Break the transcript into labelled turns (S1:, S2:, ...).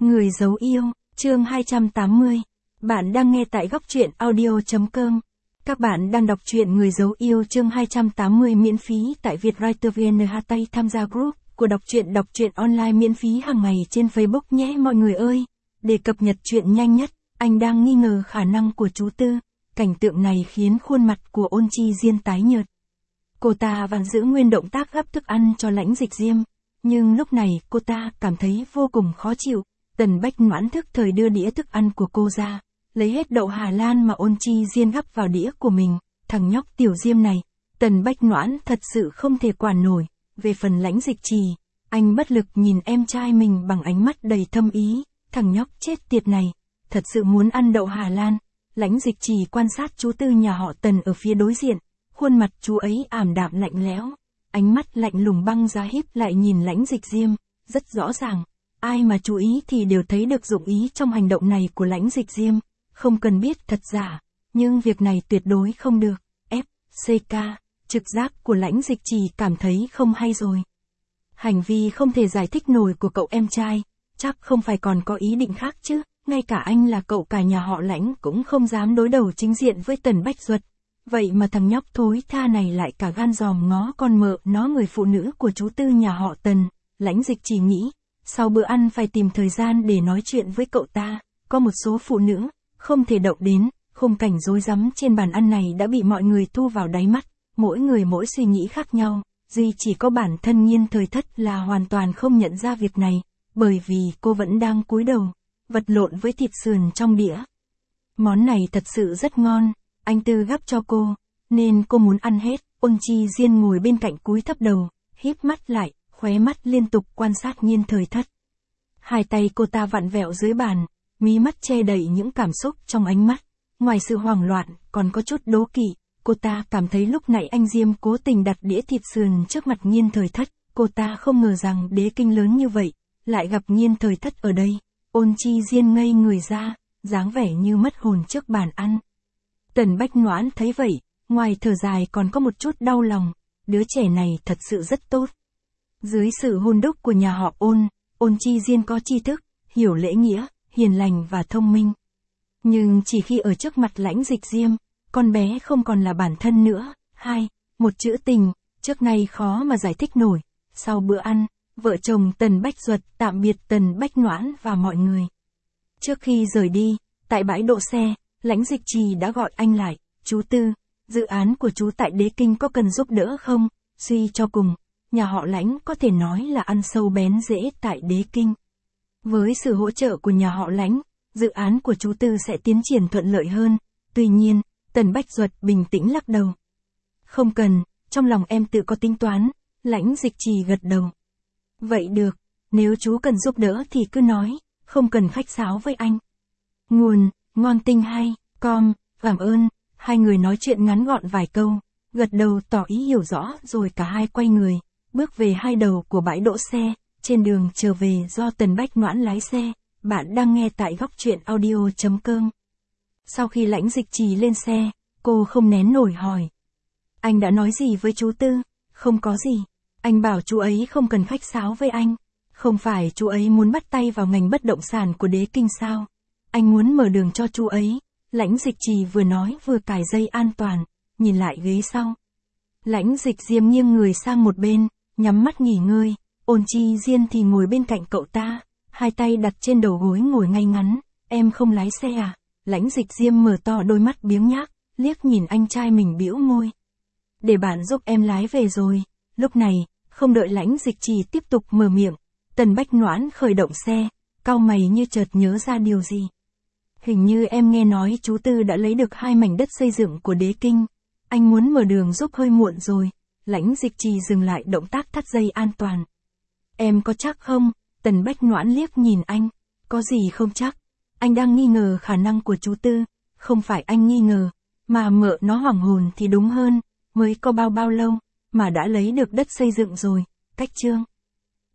S1: Người giấu yêu, chương 280. Bạn đang nghe tại góc truyện audio.com. Các bạn đang đọc truyện Người giấu yêu chương 280 miễn phí tại Vietwriter VN. Tham gia group của đọc truyện online miễn phí hàng ngày trên Facebook nhé mọi người ơi. Để cập nhật truyện nhanh nhất, anh đang nghi ngờ khả năng của chú Tư. Cảnh tượng này khiến khuôn mặt của Ôn Chi Diên tái nhợt. Cô ta vẫn giữ nguyên động tác gắp thức ăn cho Lãnh Dịch Diêm, nhưng lúc này cô ta cảm thấy vô cùng khó chịu. Tần Bách Noãn thức thời đưa đĩa thức ăn của cô ra, lấy hết đậu Hà Lan mà Ôn Chi Diên gắp vào đĩa của mình. Thằng nhóc Tiểu Diêm này, Tần Bách Noãn thật sự không thể quản nổi. Về phần Lãnh Dịch Trì, anh bất lực nhìn em trai mình bằng ánh mắt đầy thâm ý. Thằng nhóc chết tiệt này, thật sự muốn ăn đậu Hà Lan. Lãnh Dịch Trì quan sát chú Tư nhà họ Tần ở phía đối diện, khuôn mặt chú ấy ảm đạm lạnh lẽo, ánh mắt lạnh lùng băng giá híp lại nhìn Lãnh Dịch Diêm, rất rõ ràng. Ai mà chú ý thì đều thấy được dụng ý trong hành động này của Lãnh Dịch Diêm, không cần biết thật giả, nhưng việc này tuyệt đối không được. FCK, trực giác của Lãnh Dịch Trì cảm thấy không hay rồi. Hành vi không thể giải thích nổi của cậu em trai, chắc không phải còn có ý định khác chứ, ngay cả anh là cậu cả nhà họ Lãnh cũng không dám đối đầu chính diện với Tần Bách Duật. Vậy mà thằng nhóc thối tha này lại cả gan dòm ngó con mợ nó người phụ nữ của chú Tư nhà họ Tần. Lãnh Dịch Trì nghĩ, sau bữa ăn phải tìm thời gian để nói chuyện với cậu ta, có một số phụ nữ, không thể động đến. Khung cảnh rối rắm trên bàn ăn này đã bị mọi người thu vào đáy mắt, mỗi người mỗi suy nghĩ khác nhau, duy chỉ có bản thân Nhiên Thời Thất là hoàn toàn không nhận ra việc này, bởi vì cô vẫn đang cúi đầu, vật lộn với thịt sườn trong đĩa. Món này thật sự rất ngon, anh Tư gắp cho cô, nên cô muốn ăn hết. Ôn Chi Diên ngồi bên cạnh cúi thấp đầu, híp mắt lại, khóe mắt liên tục quan sát Nhiên Thời Thất. Hai tay cô ta vặn vẹo dưới bàn, mí mắt che đầy những cảm xúc trong ánh mắt. Ngoài sự hoảng loạn, còn có chút đố kỵ. Cô ta cảm thấy lúc nãy anh Diêm cố tình đặt đĩa thịt sườn trước mặt Nhiên Thời Thất. Cô ta không ngờ rằng đế kinh lớn như vậy, lại gặp Nhiên Thời Thất ở đây. Ôn Chi Diên ngây người ra, dáng vẻ như mất hồn trước bàn ăn. Tần Bách Noãn thấy vậy, ngoài thở dài còn có một chút đau lòng. Đứa trẻ này thật sự rất tốt. Dưới sự hôn đúc của nhà họ Ôn Chi Diên có tri thức, hiểu lễ nghĩa, hiền lành và thông minh. Nhưng chỉ khi ở trước mặt Lãnh Dịch Diêm, con bé không còn là bản thân nữa. Một chữ tình, trước nay khó mà giải thích nổi. Sau bữa ăn, vợ chồng Tần Bách Duật tạm biệt Tần Bách Noãn và mọi người. Trước khi rời đi, tại bãi đỗ xe, Lãnh Dịch Trì đã gọi anh lại. Chú Tư, dự án của chú tại Đế Kinh có cần giúp đỡ không? Suy cho cùng, nhà họ Lãnh có thể nói là ăn sâu bén rễ tại Đế Kinh. Với sự hỗ trợ của nhà họ Lãnh, dự án của chú Tư sẽ tiến triển thuận lợi hơn. Tuy nhiên, Tần Bách Duật bình tĩnh lắc đầu. Không cần, trong lòng em tự có tính toán. Lãnh Dịch Trì gật đầu. Vậy được, nếu chú cần giúp đỡ thì cứ nói, không cần khách sáo với anh. Nguồn, ngon tinh hay, com, cảm ơn. Hai người nói chuyện ngắn gọn vài câu, gật đầu tỏ ý hiểu rõ rồi cả hai quay người, bước về hai đầu của bãi đỗ xe. Trên đường trở về do Tần Bách Noãn lái xe, bạn đang nghe tại góc truyện audio.com. Sau khi Lãnh Dịch Trì lên xe, cô không nén nổi hỏi. Anh đã nói gì với chú Tư? Không có gì. Anh bảo chú ấy không cần khách sáo với anh. Không phải chú ấy muốn bắt tay vào ngành bất động sản của Đế Kinh sao? Anh muốn mở đường cho chú ấy. Lãnh Dịch Trì vừa nói vừa cài dây an toàn, nhìn lại ghế sau. Lãnh Dịch Diêm nghiêng người sang một bên, nhắm mắt nghỉ ngơi. Ôn Chi Diên thì ngồi bên cạnh cậu ta, hai tay đặt trên đầu gối ngồi ngay ngắn. Em không lái xe à? Lãnh Dịch Diêm mở to đôi mắt biếng nhác, liếc nhìn anh trai mình bĩu môi. Để bạn giúp em lái về rồi. Lúc này, không đợi Lãnh Dịch Trì tiếp tục mở miệng, Tần Bách Noãn khởi động xe, cau mày như chợt nhớ ra điều gì. Hình như em nghe nói chú Tư đã lấy được 2 mảnh đất xây dựng của Đế Kinh. Anh muốn mở đường giúp hơi muộn rồi. Lãnh Dịch Trì dừng lại động tác thắt dây an toàn. Em có chắc không? Tần Bách Noãn liếc nhìn anh. Có gì không chắc? Anh đang nghi ngờ khả năng của chú Tư. Không phải anh nghi ngờ, mà mợ nó hoảng hồn thì đúng hơn. Mới có bao lâu, mà đã lấy được đất xây dựng rồi. Cách chương.